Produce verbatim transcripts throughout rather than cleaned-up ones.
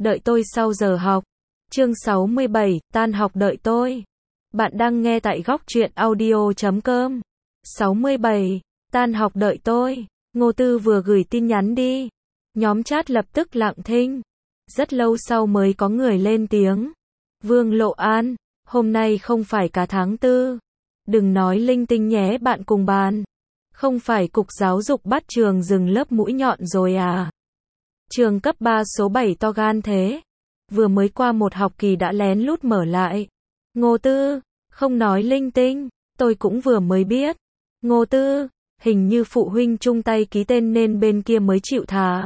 đợi tôi sau giờ học. Chương sáu mươi bảy, tan học đợi tôi. Bạn đang nghe tại góc truyện audio chấm com. sáu mươi bảy, tan học đợi tôi. Ngô Tư vừa gửi tin nhắn đi. Nhóm chat lập tức lặng thinh. Rất lâu sau mới có người lên tiếng. Vương Lộ An, hôm nay không phải cả tháng tư. Đừng nói linh tinh nhé bạn cùng bàn. Không phải cục giáo dục bắt trường dừng lớp mũi nhọn rồi à? Trường cấp ba số bảy to gan thế. Vừa mới qua một học kỳ đã lén lút mở lại. Ngô Tư, không nói linh tinh, tôi cũng vừa mới biết. Ngô Tư, hình như phụ huynh chung tay ký tên nên bên kia mới chịu thả.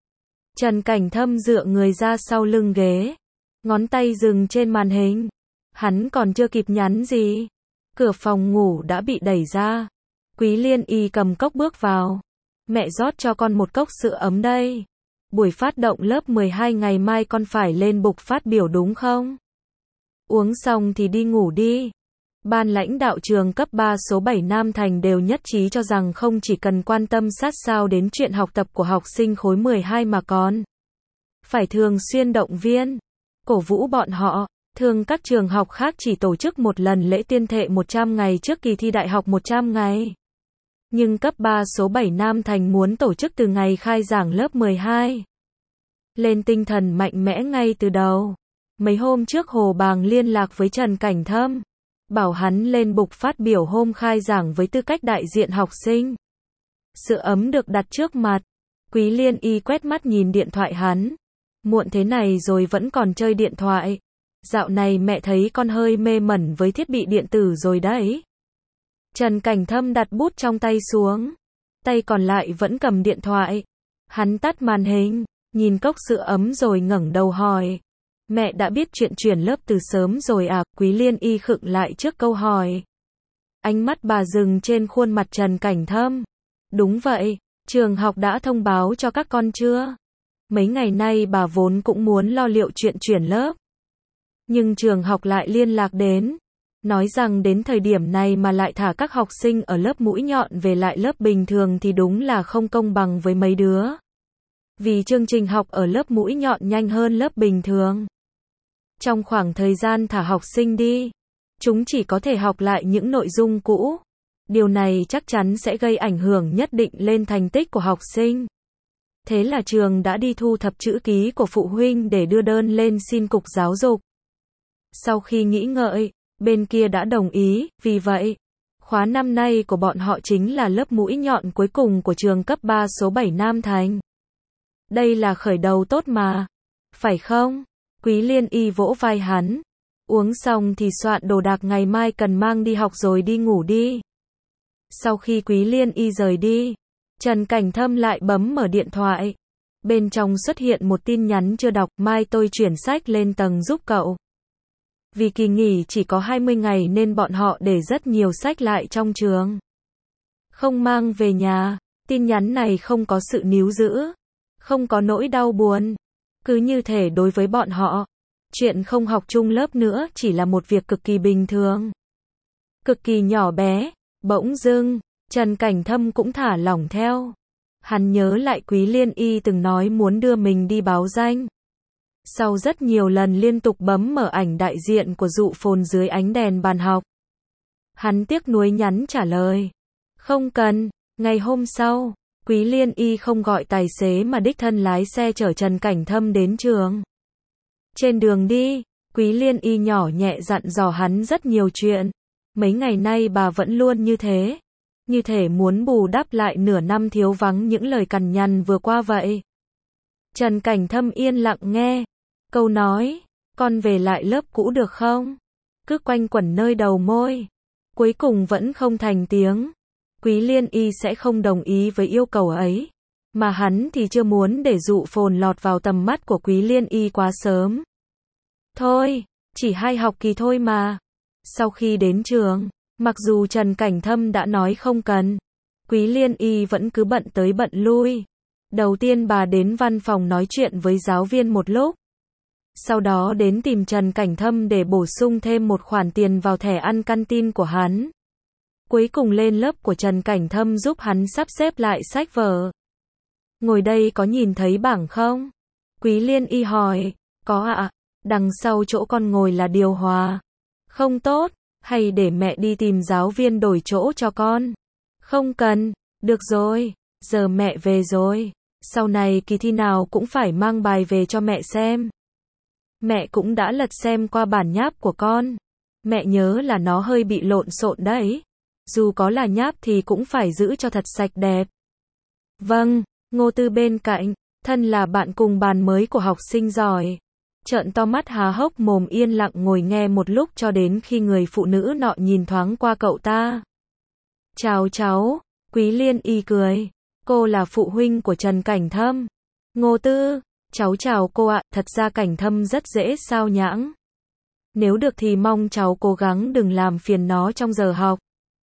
Trần Cảnh Thâm dựa người ra sau lưng ghế. Ngón tay dừng trên màn hình. Hắn còn chưa kịp nhắn gì. Cửa phòng ngủ đã bị đẩy ra. Quý Liên Y cầm cốc bước vào. Mẹ rót cho con một cốc sữa ấm đây. Buổi phát động lớp mười hai ngày mai con phải lên bục phát biểu đúng không? Uống xong thì đi ngủ đi. Ban lãnh đạo trường cấp ba số bảy Nam Thành đều nhất trí cho rằng không chỉ cần quan tâm sát sao đến chuyện học tập của học sinh khối mười hai mà còn phải thường xuyên động viên, cổ vũ bọn họ. Thường các trường học khác chỉ tổ chức một lần lễ tuyên thệ một trăm ngày trước kỳ thi đại học một trăm ngày. Nhưng cấp ba số bảy Nam Thành muốn tổ chức từ ngày khai giảng lớp mười hai. Lên tinh thần mạnh mẽ ngay từ đầu. Mấy hôm trước Hồ Bàng liên lạc với Trần Cảnh Thâm. Bảo hắn lên bục phát biểu hôm khai giảng với tư cách đại diện học sinh. Sữa ấm được đặt trước mặt. Quý Liên Y quét mắt nhìn điện thoại hắn. Muộn thế này rồi vẫn còn chơi điện thoại. Dạo này mẹ thấy con hơi mê mẩn với thiết bị điện tử rồi đấy. Trần Cảnh Thâm đặt bút trong tay xuống. Tay còn lại vẫn cầm điện thoại. Hắn tắt màn hình, nhìn cốc sữa ấm rồi ngẩng đầu hỏi. Mẹ đã biết chuyện chuyển lớp từ sớm rồi à? Quý Liên Y khựng lại trước câu hỏi. Ánh mắt bà dừng trên khuôn mặt Trần Cảnh Thâm. Đúng vậy, trường học đã thông báo cho các con chưa? Mấy ngày nay bà vốn cũng muốn lo liệu chuyện chuyển lớp. Nhưng trường học lại liên lạc đến. Nói rằng đến thời điểm này mà lại thả các học sinh ở lớp mũi nhọn về lại lớp bình thường thì đúng là không công bằng với mấy đứa. Vì chương trình học ở lớp mũi nhọn nhanh hơn lớp bình thường. Trong khoảng thời gian thả học sinh đi, chúng chỉ có thể học lại những nội dung cũ. Điều này chắc chắn sẽ gây ảnh hưởng nhất định lên thành tích của học sinh. Thế là trường đã đi thu thập chữ ký của phụ huynh để đưa đơn lên xin cục giáo dục. Sau khi nghĩ ngợi, bên kia đã đồng ý, vì vậy, khóa năm nay của bọn họ chính là lớp mũi nhọn cuối cùng của trường cấp ba số bảy Nam Thành. Đây là khởi đầu tốt mà, phải không? Quý Liên Y vỗ vai hắn. Uống xong thì soạn đồ đạc ngày mai cần mang đi học rồi đi ngủ đi. Sau khi Quý Liên Y rời đi, Trần Cảnh Thâm lại bấm mở điện thoại. Bên trong xuất hiện một tin nhắn chưa đọc, mai tôi chuyển sách lên tầng giúp cậu. Vì kỳ nghỉ chỉ có hai mươi ngày nên bọn họ để rất nhiều sách lại trong trường. Không mang về nhà, tin nhắn này không có sự níu giữ, không có nỗi đau buồn. Cứ như thể đối với bọn họ, chuyện không học chung lớp nữa chỉ là một việc cực kỳ bình thường. Cực kỳ nhỏ bé, bỗng dưng, Trần Cảnh Thâm cũng thả lỏng theo. Hắn nhớ lại Quý Liên Y từng nói muốn đưa mình đi báo danh. Sau rất nhiều lần liên tục bấm mở ảnh đại diện của dụ phồn dưới ánh đèn bàn học. Hắn tiếc nuối nhắn trả lời. Không cần. Ngày hôm sau, Quý Liên Y không gọi tài xế mà đích thân lái xe chở Trần Cảnh Thâm đến trường. Trên đường đi, Quý Liên Y nhỏ nhẹ dặn dò hắn rất nhiều chuyện. Mấy ngày nay bà vẫn luôn như thế. Như thể muốn bù đắp lại nửa năm thiếu vắng những lời cằn nhằn vừa qua vậy. Trần Cảnh Thâm yên lặng nghe. Câu nói, con về lại lớp cũ được không? Cứ quanh quẩn nơi đầu môi. Cuối cùng vẫn không thành tiếng. Quý Liên Y sẽ không đồng ý với yêu cầu ấy. Mà hắn thì chưa muốn để dụ phồn lọt vào tầm mắt của Quý Liên Y quá sớm. Thôi, chỉ hai học kỳ thôi mà. Sau khi đến trường, mặc dù Trần Cảnh Thâm đã nói không cần, Quý Liên Y vẫn cứ bận tới bận lui. Đầu tiên bà đến văn phòng nói chuyện với giáo viên một lúc. Sau đó đến tìm Trần Cảnh Thâm để bổ sung thêm một khoản tiền vào thẻ ăn canteen của hắn. Cuối cùng lên lớp của Trần Cảnh Thâm giúp hắn sắp xếp lại sách vở. Ngồi đây có nhìn thấy bảng không? Quý Liên Y hỏi. Có ạ, đằng sau chỗ con ngồi là điều hòa. Không tốt, hay để mẹ đi tìm giáo viên đổi chỗ cho con? Không cần, được rồi, giờ mẹ về rồi. Sau này kỳ thi nào cũng phải mang bài về cho mẹ xem. Mẹ cũng đã lật xem qua bản nháp của con. Mẹ nhớ là nó hơi bị lộn xộn đấy. Dù có là nháp thì cũng phải giữ cho thật sạch đẹp. Vâng, Ngô Tư bên cạnh, thân là bạn cùng bàn mới của học sinh giỏi. Trợn to mắt há hốc mồm yên lặng ngồi nghe một lúc cho đến khi người phụ nữ nọ nhìn thoáng qua cậu ta. Chào cháu, Quý Liên Y cười. Cô là phụ huynh của Trần Cảnh Thâm. Ngô Tư, cháu chào cô ạ, thật ra Cảnh Thâm rất dễ sao nhãng. Nếu được thì mong cháu cố gắng đừng làm phiền nó trong giờ học.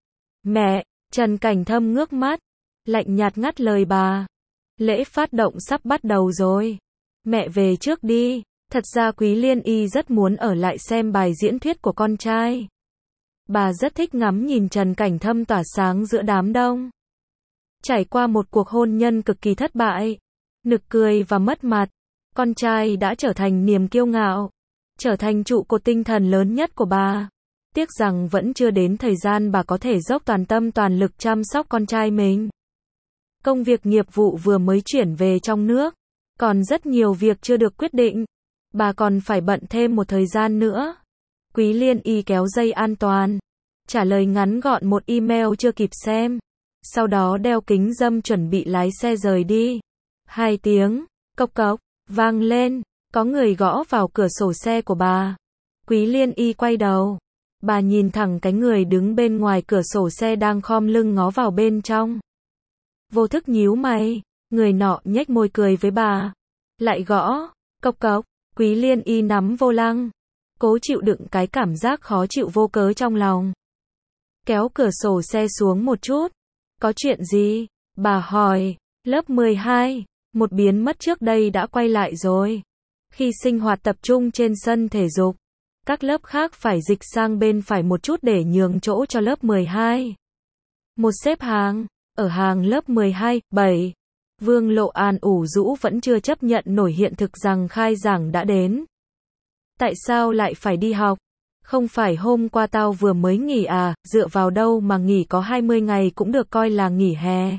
Mẹ, Trần Cảnh Thâm ngước mắt, lạnh nhạt ngắt lời bà. Lễ phát động sắp bắt đầu rồi. Mẹ về trước đi. Thật ra Quý Liên Y rất muốn ở lại xem bài diễn thuyết của con trai. Bà rất thích ngắm nhìn Trần Cảnh Thâm tỏa sáng giữa đám đông. Trải qua một cuộc hôn nhân cực kỳ thất bại, nực cười và mất mặt, con trai đã trở thành niềm kiêu ngạo, trở thành trụ cột tinh thần lớn nhất của bà. Tiếc rằng vẫn chưa đến thời gian bà có thể dốc toàn tâm toàn lực chăm sóc con trai mình. Công việc nghiệp vụ vừa mới chuyển về trong nước, còn rất nhiều việc chưa được quyết định. Bà còn phải bận thêm một thời gian nữa. Quý Liên Y kéo dây an toàn, trả lời ngắn gọn một email chưa kịp xem. Sau đó đeo kính râm chuẩn bị lái xe rời đi. Hai tiếng, cộc cộc, vang lên, có người gõ vào cửa sổ xe của bà. Quý Liên Y quay đầu. Bà nhìn thẳng cái người đứng bên ngoài cửa sổ xe đang khom lưng ngó vào bên trong. Vô thức nhíu mày, người nọ nhếch môi cười với bà. Lại gõ, cộc cộc. Quý Liên Y nắm vô lăng, cố chịu đựng cái cảm giác khó chịu vô cớ trong lòng. Kéo cửa sổ xe xuống một chút. Có chuyện gì? Bà hỏi. Lớp mười hai, một biến mất trước đây đã quay lại rồi. Khi sinh hoạt tập trung trên sân thể dục, các lớp khác phải dịch sang bên phải một chút để nhường chỗ cho lớp mười hai. Một xếp hàng, ở hàng lớp mười hai, bảy. Vương Lộ An ủ rũ vẫn chưa chấp nhận nổi hiện thực rằng khai giảng đã đến. Tại sao lại phải đi học? Không phải hôm qua tao vừa mới nghỉ à, dựa vào đâu mà nghỉ có hai mươi ngày cũng được coi là nghỉ hè.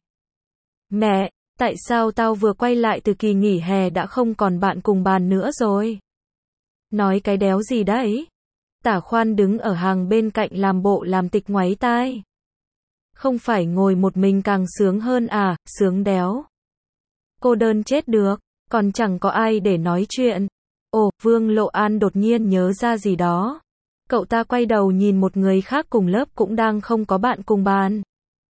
Mẹ, tại sao tao vừa quay lại từ kỳ nghỉ hè đã không còn bạn cùng bàn nữa rồi? Nói cái đéo gì đấy? Tả Khoan đứng ở hàng bên cạnh làm bộ làm tịch ngoáy tai. Không phải ngồi một mình càng sướng hơn à, sướng đéo. Cô đơn chết được, còn chẳng có ai để nói chuyện. Ồ, Vương Lộ An đột nhiên nhớ ra gì đó. Cậu ta quay đầu nhìn một người khác cùng lớp cũng đang không có bạn cùng bàn.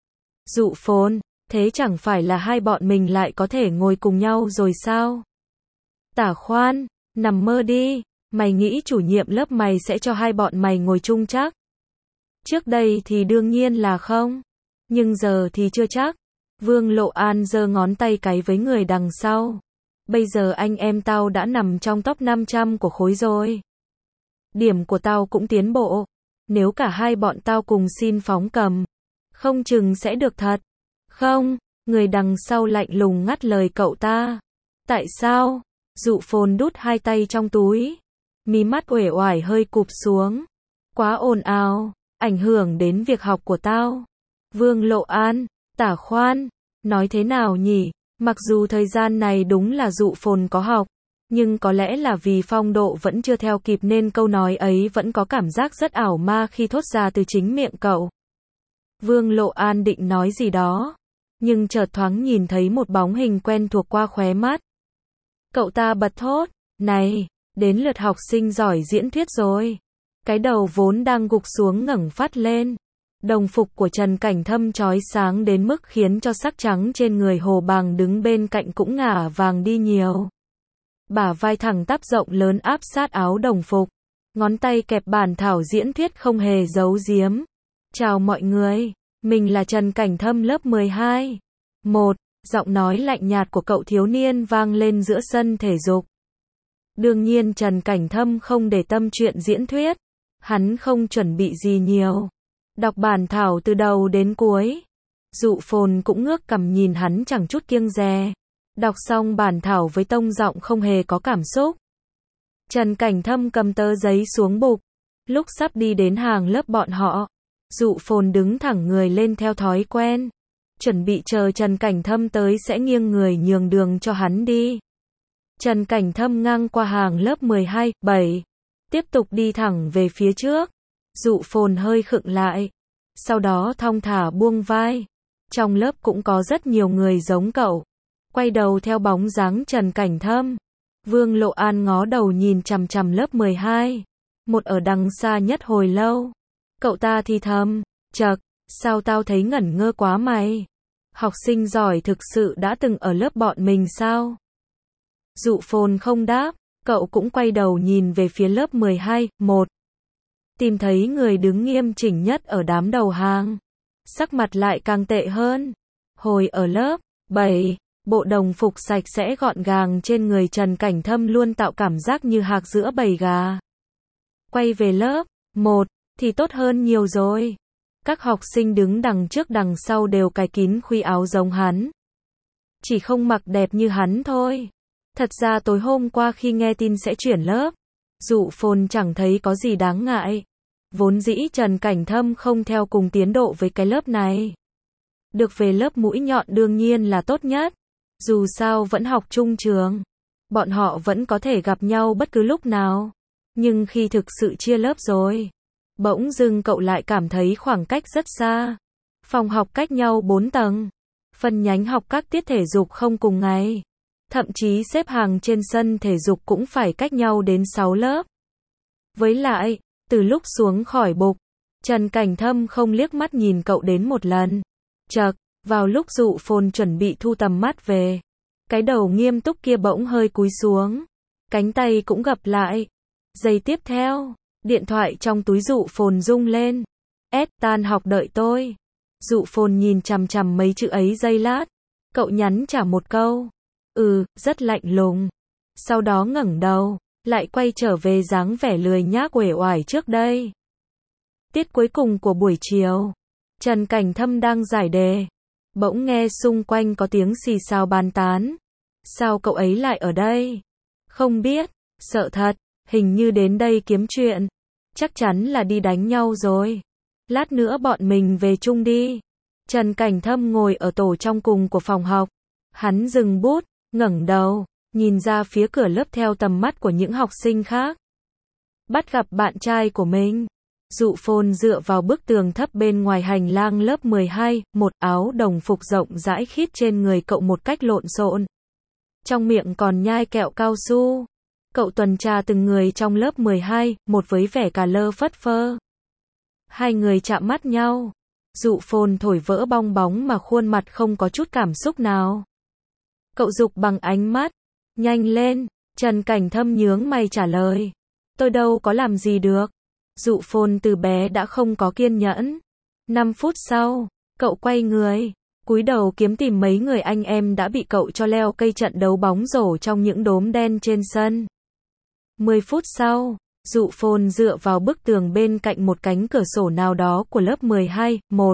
Dụ Phồn, thế chẳng phải là hai bọn mình lại có thể ngồi cùng nhau rồi sao? Tả Khoan, nằm mơ đi, mày nghĩ chủ nhiệm lớp mày sẽ cho hai bọn mày ngồi chung chắc? Trước đây thì đương nhiên là không, nhưng giờ thì chưa chắc. Vương Lộ An giơ ngón tay cái với người đằng sau. Bây giờ anh em tao đã nằm trong top năm trăm của khối rồi. Điểm của tao cũng tiến bộ. Nếu cả hai bọn tao cùng xin phóng cầm, không chừng sẽ được thật. Không, người đằng sau lạnh lùng ngắt lời cậu ta. Tại sao? Dụ Phồn đút hai tay trong túi. Mí mắt uể oải hơi cụp xuống. Quá ồn ào, ảnh hưởng đến việc học của tao. Vương Lộ An, Tả Khoan, nói thế nào nhỉ? Mặc dù thời gian này đúng là Dụ Phồn có học, nhưng có lẽ là vì phong độ vẫn chưa theo kịp nên câu nói ấy vẫn có cảm giác rất ảo ma khi thốt ra từ chính miệng cậu. Vương Lộ An định nói gì đó, nhưng chợt thoáng nhìn thấy một bóng hình quen thuộc qua khóe mắt. Cậu ta bật thốt, này, đến lượt học sinh giỏi diễn thuyết rồi. Cái đầu vốn đang gục xuống ngẩng phát lên. Đồng phục của Trần Cảnh Thâm chói sáng đến mức khiến cho sắc trắng trên người Hồ Bàng đứng bên cạnh cũng ngả vàng đi nhiều. Bả vai thẳng tắp rộng lớn áp sát áo đồng phục. Ngón tay kẹp bản thảo diễn thuyết không hề giấu giếm. Chào mọi người, mình là Trần Cảnh Thâm lớp mười hai. Một, giọng nói lạnh nhạt của cậu thiếu niên vang lên giữa sân thể dục. Đương nhiên Trần Cảnh Thâm không để tâm chuyện diễn thuyết. Hắn không chuẩn bị gì nhiều. Đọc bản thảo từ đầu đến cuối. Dụ Phồn cũng ngước cằm nhìn hắn chẳng chút kiêng dè. Đọc xong bản thảo với tông giọng không hề có cảm xúc. Trần Cảnh Thâm cầm tờ giấy xuống bục. Lúc sắp đi đến hàng lớp bọn họ, Dụ Phồn đứng thẳng người lên theo thói quen. Chuẩn bị chờ Trần Cảnh Thâm tới sẽ nghiêng người nhường đường cho hắn đi. Trần Cảnh Thâm ngang qua hàng lớp mười hai, bảy. Tiếp tục đi thẳng về phía trước. Dụ Phồn hơi khựng lại. Sau đó thong thả buông vai. Trong lớp cũng có rất nhiều người giống cậu. Quay đầu theo bóng dáng Trần Cảnh Thâm. Vương Lộ An ngó đầu nhìn chằm chằm lớp mười hai. Một ở đằng xa nhất hồi lâu. Cậu ta thì thầm, chậc, sao tao thấy ngẩn ngơ quá mày? Học sinh giỏi thực sự đã từng ở lớp bọn mình sao? Dụ Phồn không đáp, cậu cũng quay đầu nhìn về phía lớp mười hai, một. Tìm thấy người đứng nghiêm chỉnh nhất ở đám đầu hàng. Sắc mặt lại càng tệ hơn. Hồi ở lớp bảy, bộ đồng phục sạch sẽ gọn gàng trên người Trần Cảnh Thâm luôn tạo cảm giác như hạc giữa bầy gà. Quay về lớp một, thì tốt hơn nhiều rồi. Các học sinh đứng đằng trước đằng sau đều cài kín khuy áo giống hắn. Chỉ không mặc đẹp như hắn thôi. Thật ra tối hôm qua khi nghe tin sẽ chuyển lớp, Dụ Phồn chẳng thấy có gì đáng ngại. Vốn dĩ Trần Cảnh Thâm không theo cùng tiến độ với cái lớp này. Được về lớp mũi nhọn đương nhiên là tốt nhất. Dù sao vẫn học chung trường. Bọn họ vẫn có thể gặp nhau bất cứ lúc nào. Nhưng khi thực sự chia lớp rồi, bỗng dưng cậu lại cảm thấy khoảng cách rất xa. Phòng học cách nhau bốn tầng. Phần nhánh học các tiết thể dục không cùng ngày. Thậm chí xếp hàng trên sân thể dục cũng phải cách nhau đến sáu lớp. Với lại, từ lúc xuống khỏi bục, Trần Cảnh Thâm không liếc mắt nhìn cậu đến một lần. Chậc, vào lúc Dụ Phồn chuẩn bị thu tầm mắt về, cái đầu nghiêm túc kia bỗng hơi cúi xuống. Cánh tay cũng gập lại. Giây tiếp theo, điện thoại trong túi Dụ Phồn rung lên. S, tan học đợi tôi. Dụ Phồn nhìn chằm chằm mấy chữ ấy giây lát. Cậu nhắn trả một câu. Ừ, rất lạnh lùng. Sau đó ngẩng đầu, lại quay trở về dáng vẻ lười nhác uể oải trước đây. Tiết cuối cùng của buổi chiều, Trần Cảnh Thâm đang giải đề. Bỗng nghe xung quanh có tiếng xì xào bàn tán. Sao cậu ấy lại ở đây? Không biết, sợ thật, hình như đến đây kiếm chuyện. Chắc chắn là đi đánh nhau rồi. Lát nữa bọn mình về chung đi. Trần Cảnh Thâm ngồi ở tổ trong cùng của phòng học. Hắn dừng bút, ngẩng đầu, nhìn ra phía cửa lớp theo tầm mắt của những học sinh khác. Bắt gặp bạn trai của mình. Dụ Phồn dựa vào bức tường thấp bên ngoài hành lang lớp mười hai, một áo đồng phục rộng rãi khít trên người cậu một cách lộn xộn. Trong miệng còn nhai kẹo cao su. Cậu tuần tra từng người trong lớp mười hai, một với vẻ cà lơ phất phơ. Hai người chạm mắt nhau. Dụ Phồn thổi vỡ bong bóng mà khuôn mặt không có chút cảm xúc nào. Cậu giục bằng ánh mắt. Nhanh lên, Trần Cảnh Thâm nhướng mày trả lời. Tôi đâu có làm gì được. Dụ Phồn từ bé đã không có kiên nhẫn. Năm phút sau, cậu quay người, cúi đầu kiếm tìm mấy người anh em đã bị cậu cho leo cây trận đấu bóng rổ trong những đốm đen trên sân. Mười phút sau, Dụ Phồn dựa vào bức tường bên cạnh một cánh cửa sổ nào đó của lớp mười hai, một.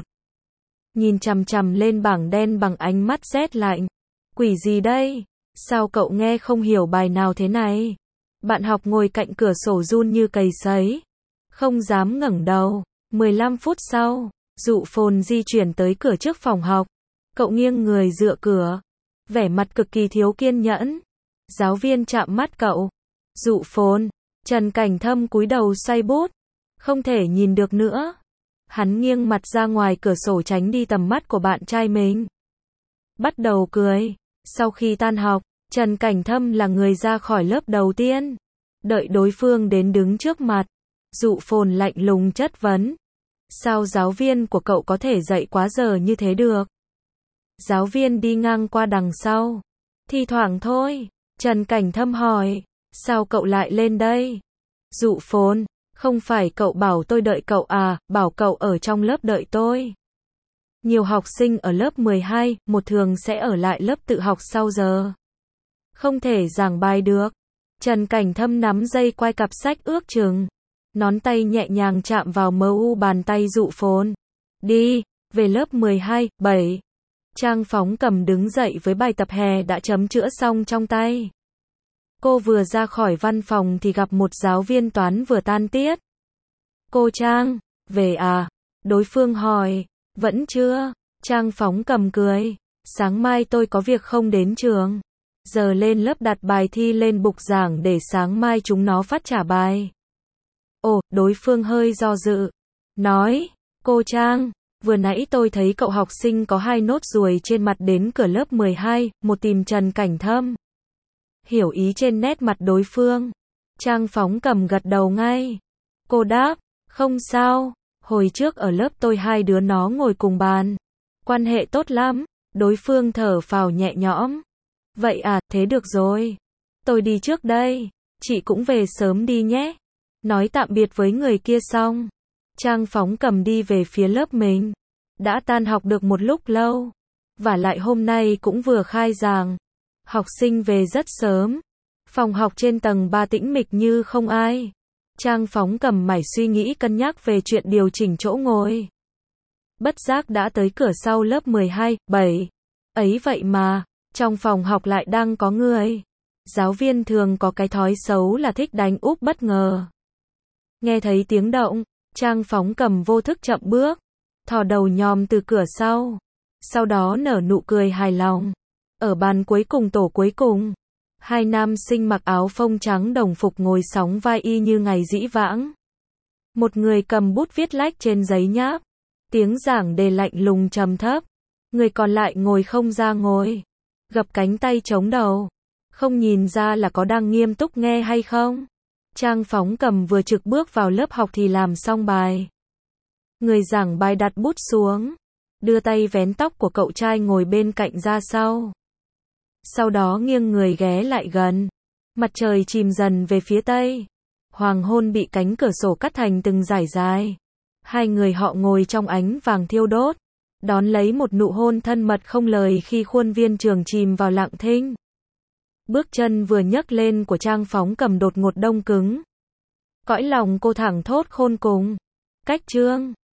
Nhìn chằm chằm lên bảng đen bằng ánh mắt rét lạnh. Quỷ gì đây? Sao cậu nghe không hiểu bài nào thế này? Bạn học ngồi cạnh cửa sổ run như cầy sấy. Không dám ngẩng đầu. mười lăm phút sau, Dụ Phồn di chuyển tới cửa trước phòng học. Cậu nghiêng người dựa cửa. Vẻ mặt cực kỳ thiếu kiên nhẫn. Giáo viên chạm mắt cậu. Dụ Phồn. Trần Cảnh Thâm cúi đầu xoay bút. Không thể nhìn được nữa. Hắn nghiêng mặt ra ngoài cửa sổ tránh đi tầm mắt của bạn trai mình. Bắt đầu cười. Sau khi tan học, Trần Cảnh Thâm là người ra khỏi lớp đầu tiên. Đợi đối phương đến đứng trước mặt. Dụ Phồn lạnh lùng chất vấn. Sao giáo viên của cậu có thể dạy quá giờ như thế được? Giáo viên đi ngang qua đằng sau. Thi thoảng thôi. Trần Cảnh Thâm hỏi. Sao cậu lại lên đây? Dụ Phồn. Không phải cậu bảo tôi đợi cậu à, bảo cậu ở trong lớp đợi tôi. Nhiều học sinh ở lớp mười hai, một thường sẽ ở lại lớp tự học sau giờ. Không thể giảng bài được. Trần Cảnh Thâm nắm dây quai cặp sách ước chừng. Nón tay nhẹ nhàng chạm vào mờ u bàn tay Dụ Phồn. Đi, về lớp mười hai, bảy. Trang Phóng cầm đứng dậy với bài tập hè đã chấm chữa xong trong tay. Cô vừa ra khỏi văn phòng thì gặp một giáo viên toán vừa tan tiết. Cô Trang, về à? Đối phương hỏi. Vẫn chưa. Trang phóng cầm cười. Sáng mai tôi có việc không đến trường. Giờ lên lớp đặt bài thi lên bục giảng để sáng mai chúng nó phát trả bài. Ồ, đối phương hơi do dự. Nói, cô Trang, vừa nãy tôi thấy cậu học sinh có hai nốt ruồi trên mặt đến cửa lớp mười hai, một tìm Trần Cảnh Thâm. Hiểu ý trên nét mặt đối phương. Trang phóng cầm gật đầu ngay. Cô đáp, không sao, hồi trước ở lớp tôi hai đứa nó ngồi cùng bàn. Quan hệ tốt lắm. Đối phương thở phào nhẹ nhõm. Vậy à, thế được rồi. Tôi đi trước đây. Chị cũng về sớm đi nhé. Nói tạm biệt với người kia xong. Trang phóng cầm đi về phía lớp mình. Đã tan học được một lúc lâu. Vả lại hôm nay cũng vừa khai giảng. Học sinh về rất sớm. Phòng học trên tầng ba tĩnh mịch như không ai. Trang phóng cầm mải suy nghĩ cân nhắc về chuyện điều chỉnh chỗ ngồi. Bất giác đã tới cửa sau lớp mười hai, bảy. Ấy vậy mà, trong phòng học lại đang có người. Giáo viên thường có cái thói xấu là thích đánh úp bất ngờ. Nghe thấy tiếng động, Trang phóng cầm vô thức chậm bước, thò đầu nhòm từ cửa sau. Sau đó nở nụ cười hài lòng. Ở bàn cuối cùng tổ cuối cùng, hai nam sinh mặc áo phông trắng đồng phục ngồi sóng vai y như ngày dĩ vãng. Một người cầm bút viết lách trên giấy nháp. Tiếng giảng đề lạnh lùng trầm thấp. Người còn lại ngồi không ra ngồi, gập cánh tay chống đầu. Không nhìn ra là có đang nghiêm túc nghe hay không. Trang phóng cầm vừa trực bước vào lớp học thì làm xong bài. Người giảng bài đặt bút xuống, đưa tay vén tóc của cậu trai ngồi bên cạnh ra sau. Sau đó nghiêng người ghé lại gần. Mặt trời chìm dần về phía tây. Hoàng hôn bị cánh cửa sổ cắt thành từng dải dài. Hai người họ ngồi trong ánh vàng thiêu đốt, đón lấy một nụ hôn thân mật không lời khi khuôn viên trường chìm vào lặng thinh. Bước chân vừa nhấc lên của Trang phóng cầm đột ngột đông cứng. Cõi lòng cô thẳng thốt khôn cùng. Cách chương